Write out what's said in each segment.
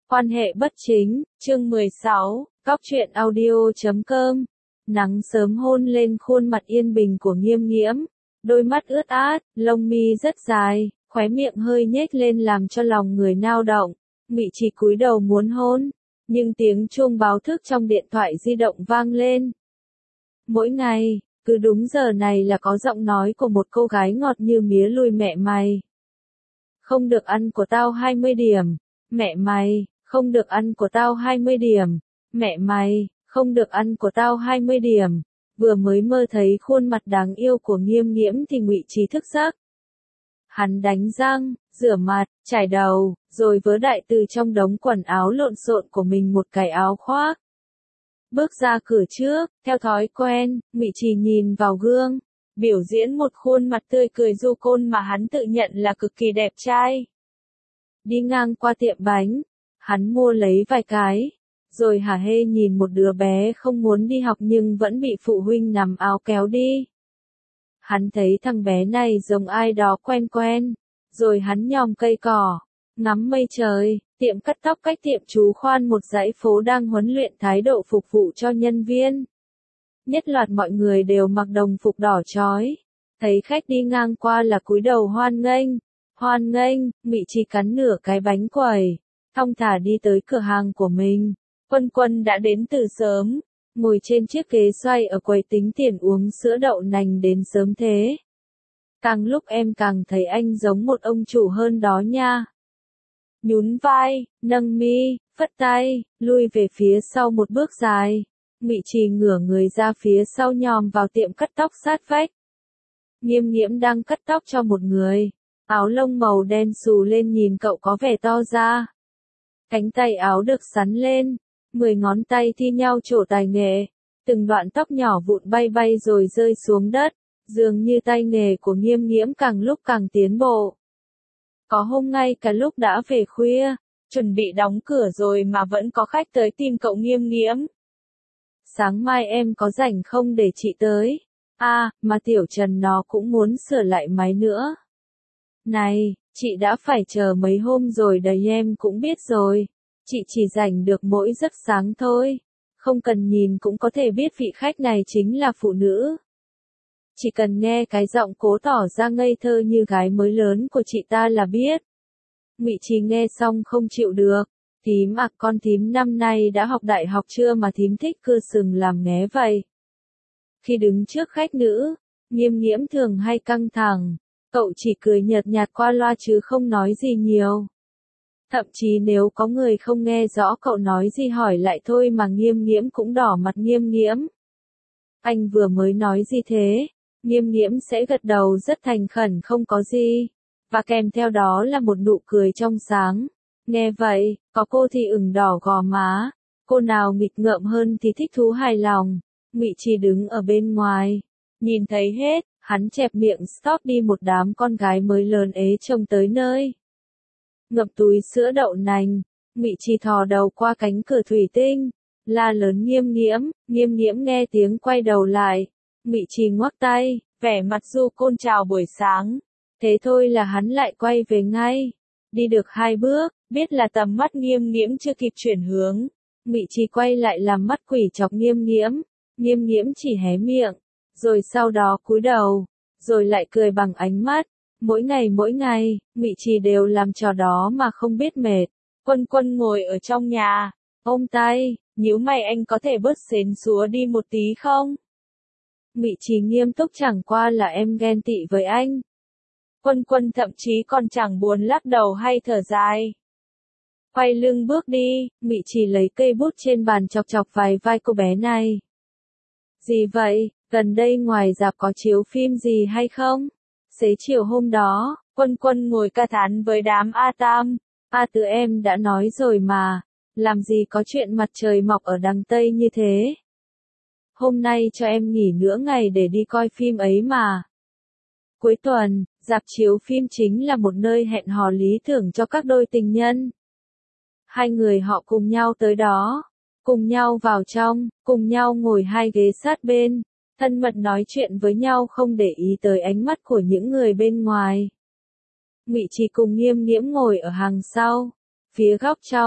Quan hệ bất chính, chương 16, Cóc truyện audio.com. Nắng sớm hôn lên khuôn mặt yên bình của Nghiêm Nghiễm, đôi mắt ướt át, lông mi rất dài, khóe miệng hơi nhếch lên làm cho lòng người nao động. Ngụy Trì cúi đầu muốn hôn, nhưng tiếng chuông báo thức trong điện thoại di động vang lên. Mỗi ngày, cứ đúng giờ này là có giọng nói của một cô gái ngọt như mía lùi mẹ mày. Không được ăn của tao 20 điểm, mẹ mày, không được ăn của tao 20 điểm, mẹ mày, không được ăn của tao 20 điểm. Vừa mới mơ thấy khuôn mặt đáng yêu của Nghiêm Nghiễm thì Ngụy Trì thức giấc. Hắn đánh răng, rửa mặt, chải đầu, rồi vớ đại từ trong đống quần áo lộn xộn của mình một cái áo khoác. Bước ra cửa trước, theo thói quen, Ngụy Trì nhìn vào gương, biểu diễn một khuôn mặt tươi cười du côn mà hắn tự nhận là cực kỳ đẹp trai. Đi ngang qua tiệm bánh, hắn mua lấy vài cái, rồi hả hê nhìn một đứa bé không muốn đi học nhưng vẫn bị phụ huynh nắm áo kéo đi. Hắn thấy thằng bé này giống ai đó quen quen, rồi hắn nhòm cây cỏ, ngắm mây trời. Tiệm cắt tóc cách tiệm chú khoan một dãy phố đang huấn luyện thái độ phục vụ cho nhân viên. Nhất loạt mọi người đều mặc đồng phục đỏ chói. Thấy khách đi ngang qua là cúi đầu hoan nghênh. Hoan nghênh, Ngụy Trì cắn nửa cái bánh quẩy, thong thả đi tới cửa hàng của mình. Quân Quân đã đến từ sớm, ngồi trên chiếc ghế xoay ở quầy tính tiền uống sữa đậu nành đến sớm thế. Càng lúc em càng thấy anh giống một ông chủ hơn đó nha. Nhún vai, nâng mi, phất tay, lui về phía sau một bước dài. Ngụy Trì ngửa người ra phía sau nhòm vào tiệm cắt tóc sát vách. Nghiêm Nghiễm đang cắt tóc cho một người. Áo lông màu đen xù lên nhìn cậu có vẻ to ra. Cánh tay áo được sắn lên, 10 ngón tay thi nhau trổ tài nghệ. Từng đoạn tóc nhỏ vụn bay bay rồi rơi xuống đất. Dường như tay nghề của Nghiêm Nghiễm càng lúc càng tiến bộ. Có hôm ngay cả lúc đã về khuya, chuẩn bị đóng cửa rồi mà vẫn có khách tới tìm cậu Nghiêm Nghiễm. Sáng mai em có rảnh không để chị tới? À, mà Tiểu Trần nó cũng muốn sửa lại máy nữa. Này, chị đã phải chờ mấy hôm rồi đấy em cũng biết rồi. Chị chỉ rảnh được mỗi giấc sáng thôi. Không cần nhìn cũng có thể biết vị khách này chính là phụ nữ. Chỉ cần nghe cái giọng cố tỏ ra ngây thơ như gái mới lớn của chị ta là biết. Ngụy Trì nghe xong không chịu được. Thím à, con thím năm nay đã học đại học chưa mà thím thích cưa sừng làm nghé vậy? Khi đứng trước khách nữ, Nghiêm Nghiễm thường hay căng thẳng. Cậu chỉ cười nhợt nhạt qua loa chứ không nói gì nhiều. Thậm chí nếu có người không nghe rõ cậu nói gì hỏi lại thôi mà Nghiêm Nghiễm cũng đỏ mặt. Nghiêm Nghiễm, anh vừa mới nói gì thế? Nghiêm Nghiễm sẽ gật đầu rất thành khẩn không có gì. Và kèm theo đó là một nụ cười trong sáng. Nghe vậy, có cô thì ửng đỏ gò má. Cô nào nghịch ngợm hơn thì thích thú hài lòng. Ngụy Trì đứng ở bên ngoài. Nhìn thấy hết, hắn chẹp miệng stop đi một đám con gái mới lớn ế chồng tới nơi. Ngập túi sữa đậu nành. Ngụy Trì thò đầu qua cánh cửa thủy tinh. La lớn Nghiêm Nghiễm. Nghiêm Nghiễm nghe tiếng quay đầu lại. Ngụy Trì ngoắc tay, vẻ mặt du côn chào buổi sáng. Thế thôi là hắn lại quay về ngay. Đi được 2 bước, biết là tầm mắt Nghiêm Nghiễm chưa kịp chuyển hướng. Ngụy Trì quay lại làm mắt quỷ chọc Nghiêm Nghiễm. Nghiêm Nghiễm chỉ hé miệng, rồi sau đó cúi đầu, rồi lại cười bằng ánh mắt. Mỗi ngày, Ngụy Trì đều làm trò đó mà không biết mệt. Quân Quân ngồi ở trong nhà, ôm tay, nhíu mày anh có thể bớt xến xúa đi một tí không? Ngụy Trì nghiêm túc chẳng qua là em ghen tị với anh. Quân Quân thậm chí còn chẳng buồn lắc đầu hay thở dài. Quay lưng bước đi, Ngụy Trì lấy cây bút trên bàn chọc chọc vài vai cô bé này. Gì vậy, gần đây ngoài rạp có chiếu phim gì hay không? Xế chiều hôm đó, Quân Quân ngồi ca thán với đám A Tam. A Tứ em đã nói rồi mà, làm gì có chuyện mặt trời mọc ở đằng Tây như thế. Hôm nay cho em nghỉ nửa ngày để đi coi phim ấy mà. Cuối tuần, rạp chiếu phim chính là một nơi hẹn hò lý tưởng cho các đôi tình nhân. Hai người họ cùng nhau tới đó, cùng nhau vào trong, cùng nhau ngồi 2 ghế sát bên, thân mật nói chuyện với nhau không để ý tới ánh mắt của những người bên ngoài. Ngụy Trì cùng Nghiêm Nghiễm ngồi ở hàng sau, phía góc trong,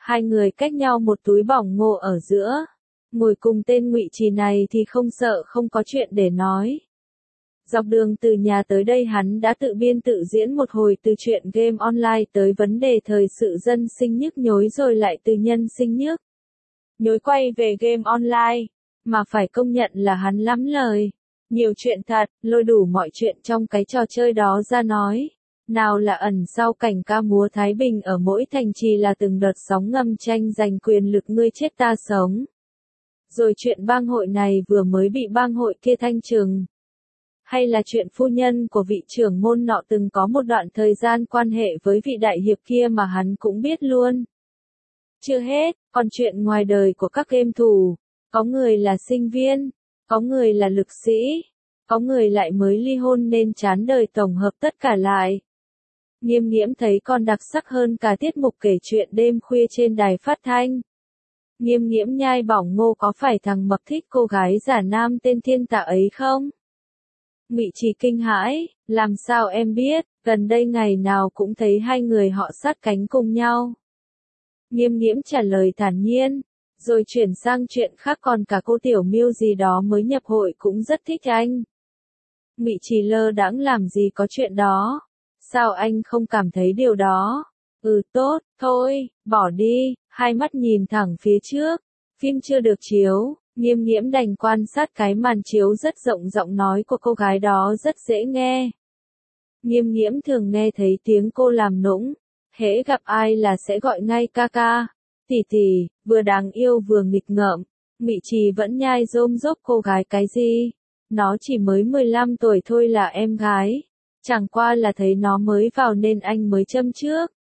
Hai người cách nhau một túi bỏng ngô ở giữa. Ngồi cùng tên Ngụy Trì này thì không sợ không có chuyện để nói. Dọc đường từ nhà tới đây hắn đã tự biên tự diễn một hồi, từ chuyện game online tới vấn đề thời sự dân sinh nhức nhối, rồi lại từ nhân sinh nhức nhối quay về game online. Mà phải công nhận là hắn lắm lời. Nhiều chuyện thật, lôi đủ mọi chuyện trong cái trò chơi đó ra nói. Nào là ẩn sau cảnh ca múa Thái Bình ở mỗi thành trì là từng đợt sóng ngầm tranh giành quyền lực ngươi chết ta sống. Rồi chuyện bang hội này vừa mới bị bang hội kia thanh trừng. Hay là chuyện phu nhân của vị trưởng môn nọ từng có một đoạn thời gian quan hệ với vị đại hiệp kia mà hắn cũng biết luôn. Chưa hết, còn chuyện ngoài đời của các game thủ. Có người là sinh viên, có người là lực sĩ, có người lại mới ly hôn nên chán đời, tổng hợp tất cả lại. Nghiêm Nghiễm thấy còn đặc sắc hơn cả tiết mục kể chuyện đêm khuya trên đài phát thanh. Nghiêm Nghiễm nhai bỏng ngô có phải thằng Mập thích cô gái giả nam tên Thiên Tạ ấy không? Ngụy Trì kinh hãi, làm sao em biết, gần đây ngày nào cũng thấy hai người họ sát cánh cùng nhau. Nghiêm Nghiễm trả lời thản nhiên, rồi chuyển sang chuyện khác, còn cả cô Tiểu Miêu gì đó mới nhập hội cũng rất thích anh. Ngụy Trì lơ đãng, làm gì có chuyện đó, sao anh không cảm thấy điều đó? Tốt, thôi, bỏ đi, hai mắt nhìn thẳng phía trước, phim chưa được chiếu. Nghiêm Nghiễm đành quan sát cái màn chiếu rất rộng, giọng nói của cô gái đó rất dễ nghe. Nghiêm Nghiễm thường nghe thấy tiếng cô làm nũng, hễ gặp ai là sẽ gọi ngay ca ca, tỷ tỷ, vừa đáng yêu vừa nghịch ngợm. Ngụy Trì vẫn nhai rôm rốp cô gái cái gì? Nó chỉ mới 15 tuổi thôi là em gái. Chẳng qua là thấy nó mới vào nên anh mới châm trước.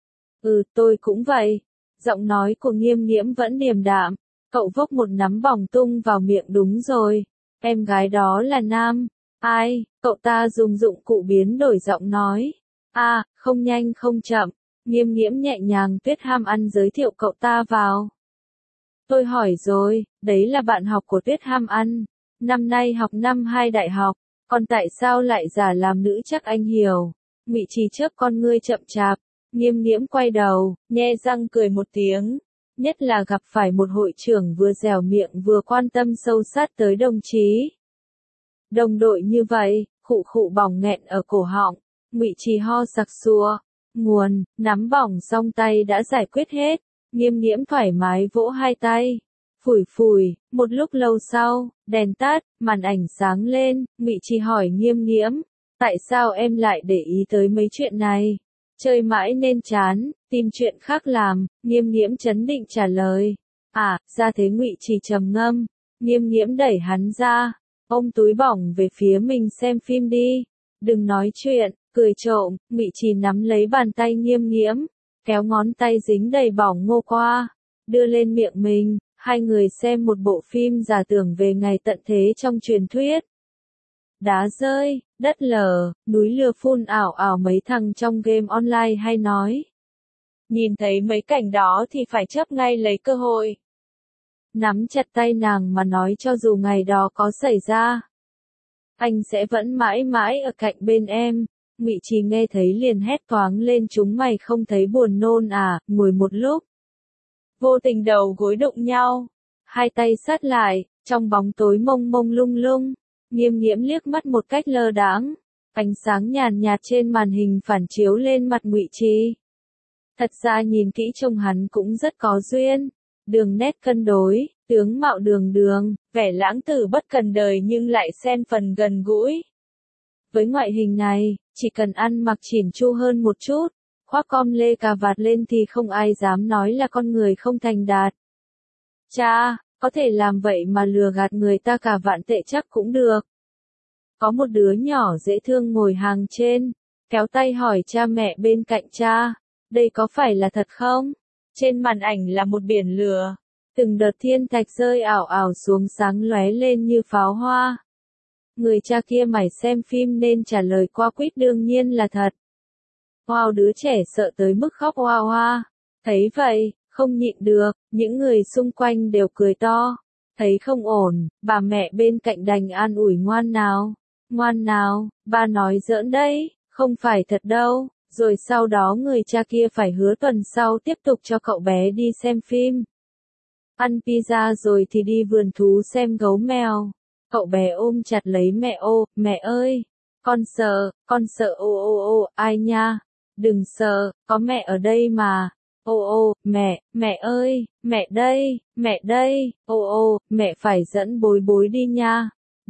Tôi cũng vậy. Giọng nói của Nghiêm Nghiễm vẫn điềm đạm. Cậu vốc một nắm bỏng tung vào miệng. Đúng rồi, em gái đó là nam. Ai? Cậu ta dùng dụng cụ biến đổi giọng nói. Không nhanh không chậm. Nghiêm Nghiễm nhẹ nhàng tuyết ham ăn giới thiệu cậu ta vào. Tôi hỏi rồi, đấy là bạn học của Tuyết Ham Ăn. Năm nay học năm 2 đại học, còn tại sao lại giả làm nữ chắc anh hiểu. Ngụy Trì chớp con ngươi chậm chạp. Nghiêm Nghiễm quay đầu, nhe răng cười một tiếng. Nhất là gặp phải một hội trưởng vừa dẻo miệng vừa quan tâm sâu sát tới đồng chí. Đồng đội như vậy, khụ khụ bỏng nghẹn ở cổ họng. Ngụy Trì ho sặc sụa. Nguồn, nắm bỏng xong tay đã giải quyết hết. Nghiêm Nghiễm thoải mái vỗ hai tay. Phủi phủi, một lúc lâu sau, đèn tắt, màn ảnh sáng lên, Ngụy Trì hỏi Nghiêm Nghiễm, tại sao em lại để ý tới mấy chuyện này? Chơi mãi nên chán, tìm chuyện khác làm. Nghiêm Nghiễm trấn định trả lời. Ra thế. Ngụy Trì trầm ngâm. Nghiêm Nghiễm đẩy hắn ra, ôm túi bỏng về phía mình, xem phim đi. Đừng nói chuyện, cười trộm. Ngụy Trì nắm lấy bàn tay Nghiêm Nghiễm, kéo ngón tay dính đầy bỏng ngô qua, đưa lên miệng mình. Hai người xem một bộ phim giả tưởng về ngày tận thế trong truyền thuyết. Đá rơi, đất lở, núi lửa phun ảo ảo, mấy thằng trong game online hay nói. Nhìn thấy mấy cảnh đó thì phải chấp ngay lấy cơ hội. Nắm chặt tay nàng mà nói, cho dù ngày đó có xảy ra, anh sẽ vẫn mãi mãi ở cạnh bên em. Ngụy Trì nghe thấy liền hét toáng lên, chúng mày không thấy buồn nôn à? Ngồi một lúc, vô tình đầu gối đụng nhau, hai tay sát lại, trong bóng tối mông mông lung lung. Nghiêm Nghiễm liếc mắt một cách lơ đãng, ánh sáng nhàn nhạt trên màn hình phản chiếu lên mặt Ngụy Trì. Thật ra nhìn kỹ trông hắn cũng rất có duyên, đường nét cân đối, tướng mạo đường đường, vẻ lãng tử bất cần đời nhưng lại xen phần gần gũi. Với ngoại hình này, chỉ cần ăn mặc chỉn chu hơn một chút, khoác com lê cà vạt lên thì không ai dám nói là con người không thành đạt. Cha, có thể làm vậy mà lừa gạt người ta cả vạn tệ chắc cũng được. Có một đứa nhỏ dễ thương ngồi hàng trên, kéo tay hỏi cha mẹ bên cạnh, cha, đây có phải là thật không? Trên màn ảnh là một biển lửa, từng đợt thiên thạch rơi ảo ảo xuống, sáng lóe lên như pháo hoa. Người cha kia mải xem phim nên trả lời qua quýt, đương nhiên là thật. Wow, đứa trẻ sợ tới mức khóc hoa hoa. Thấy vậy, không nhịn được, những người xung quanh đều cười to. Thấy không ổn, bà mẹ bên cạnh đành an ủi, ngoan nào, ba nói giỡn đấy, không phải thật đâu. Rồi sau đó người cha kia phải hứa tuần sau tiếp tục cho cậu bé đi xem phim. Ăn pizza rồi thì đi vườn thú xem gấu mèo. Cậu bé ôm chặt lấy mẹ, ô, mẹ ơi, con sợ, ô ô ô, ai nha, đừng sợ, có mẹ ở đây mà. Ô ô, mẹ ơi, mẹ đây, ô ô, mẹ phải dẫn bối bối đi nha.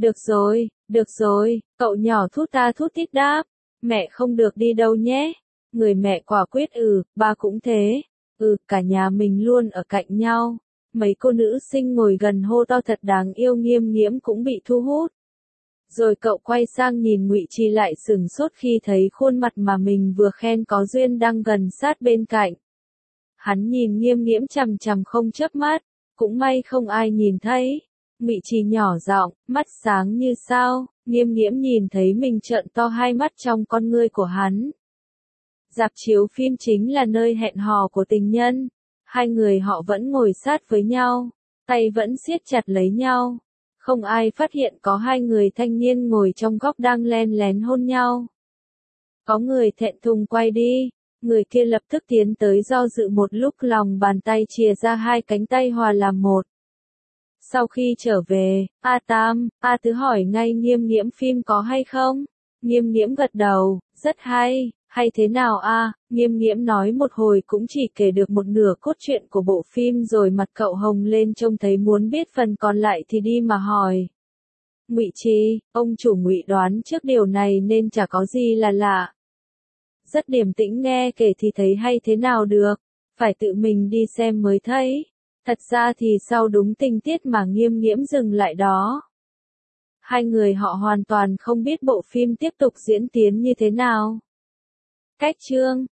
Được rồi, cậu nhỏ thút ta thút tít đáp, mẹ không được đi đâu nhé. Người mẹ quả quyết ba cũng thế, cả nhà mình luôn ở cạnh nhau. Mấy cô nữ sinh ngồi gần hô to thật đáng yêu, Nghiêm Nghiễm cũng bị thu hút. Rồi cậu quay sang nhìn Ngụy Trì lại sửng sốt khi thấy khuôn mặt mà mình vừa khen có duyên đang gần sát bên cạnh. Hắn nhìn Nghiêm Nghiễm chằm chằm không chớp mắt, cũng may không ai nhìn thấy. Ngụy Trì nhỏ giọng, mắt sáng như sao, Nghiêm Nghiễm nhìn thấy mình trợn to hai mắt trong con ngươi của hắn. Rạp chiếu phim chính là nơi hẹn hò của tình nhân. Hai người họ vẫn ngồi sát với nhau, tay vẫn siết chặt lấy nhau. Không ai phát hiện có hai người thanh niên ngồi trong góc đang len lén hôn nhau. Có người thẹn thùng quay đi, người kia lập tức tiến tới do dự một lúc, lòng bàn tay chìa ra hai cánh tay hòa làm một. Sau khi trở về, A Tứ hỏi ngay Nghiêm Nghiễm phim có hay không? Nghiêm Nghiễm gật đầu, rất hay. Hay thế nào a? Nghiêm Nghiễm nói một hồi cũng chỉ kể được một nửa cốt truyện của bộ phim rồi mặt cậu hồng lên trông thấy muốn biết phần còn lại thì đi mà hỏi. Ngụy Trì, ông chủ Ngụy đoán trước điều này nên chả có gì là lạ. Rất điềm tĩnh, nghe kể thì thấy hay thế nào được, phải tự mình đi xem mới thấy. Thật ra thì sau đúng tình tiết mà Nghiêm Nghiễm dừng lại đó. Hai người họ hoàn toàn không biết bộ phim tiếp tục diễn tiến như thế nào. Cách chương